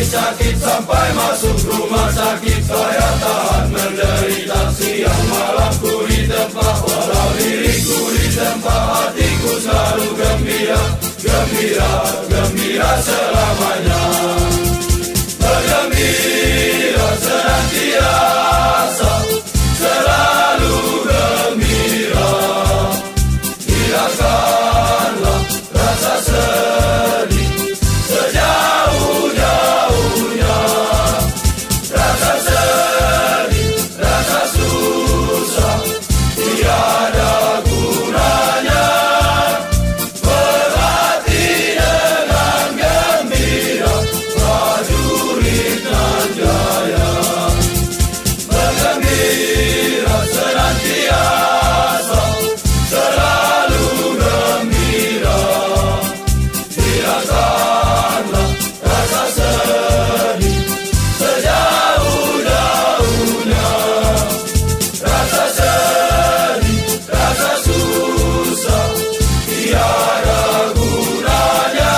sakit sampai masuk rumah sakit. Saya tahan menderita siang malam ku di tempat. Walau diriku di tempat, hatiku selalu gembira. Gembira, gembira selamanya. Bergembira senantiasa, selalu gembira. Hilangkanlah rasa sedih sejauh-jauhnya. Rasa sedih, rasa susah, tiada gunanya. Berhati dengan gembira, prajurit nan jaya. Bergembira senantiasa, selalu gembira. Hilangkanlah rasa sedih sejauh-jauhnya. Rasa sedih, rasa susah, tiada gunanya.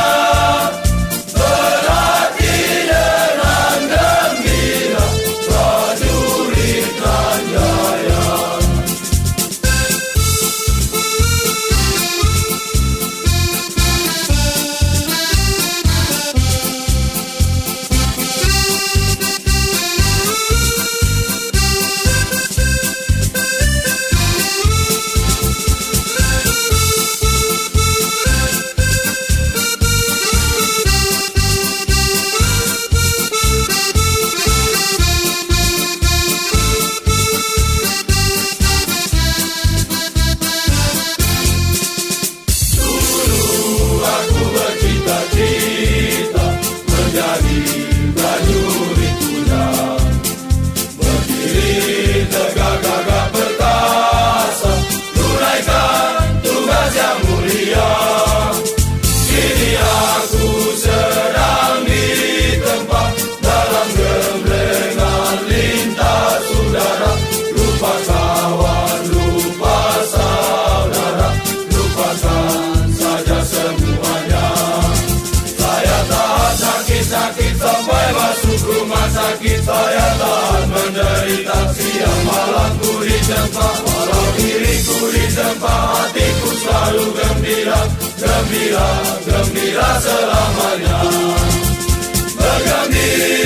Berhati dengan gembira, prajurit nan jaya. Aku bercita-cita menjadi prajurit kuda, berdiri tegak gagah perkasa, tunaikan tugas yang mulia. Kini aku sedang di tempat dalam gemblengan lintas udara. Lupa kawan, lupa saudara, lupakan saja semuanya. Saya tahan sakit-sakit sampai masuk rumah sakit. Saya tahan menderita siang malam ku di tempat. Walau diriku di tempat, hatiku selalu gembira. Gembira, gembira selamanya. Bergembira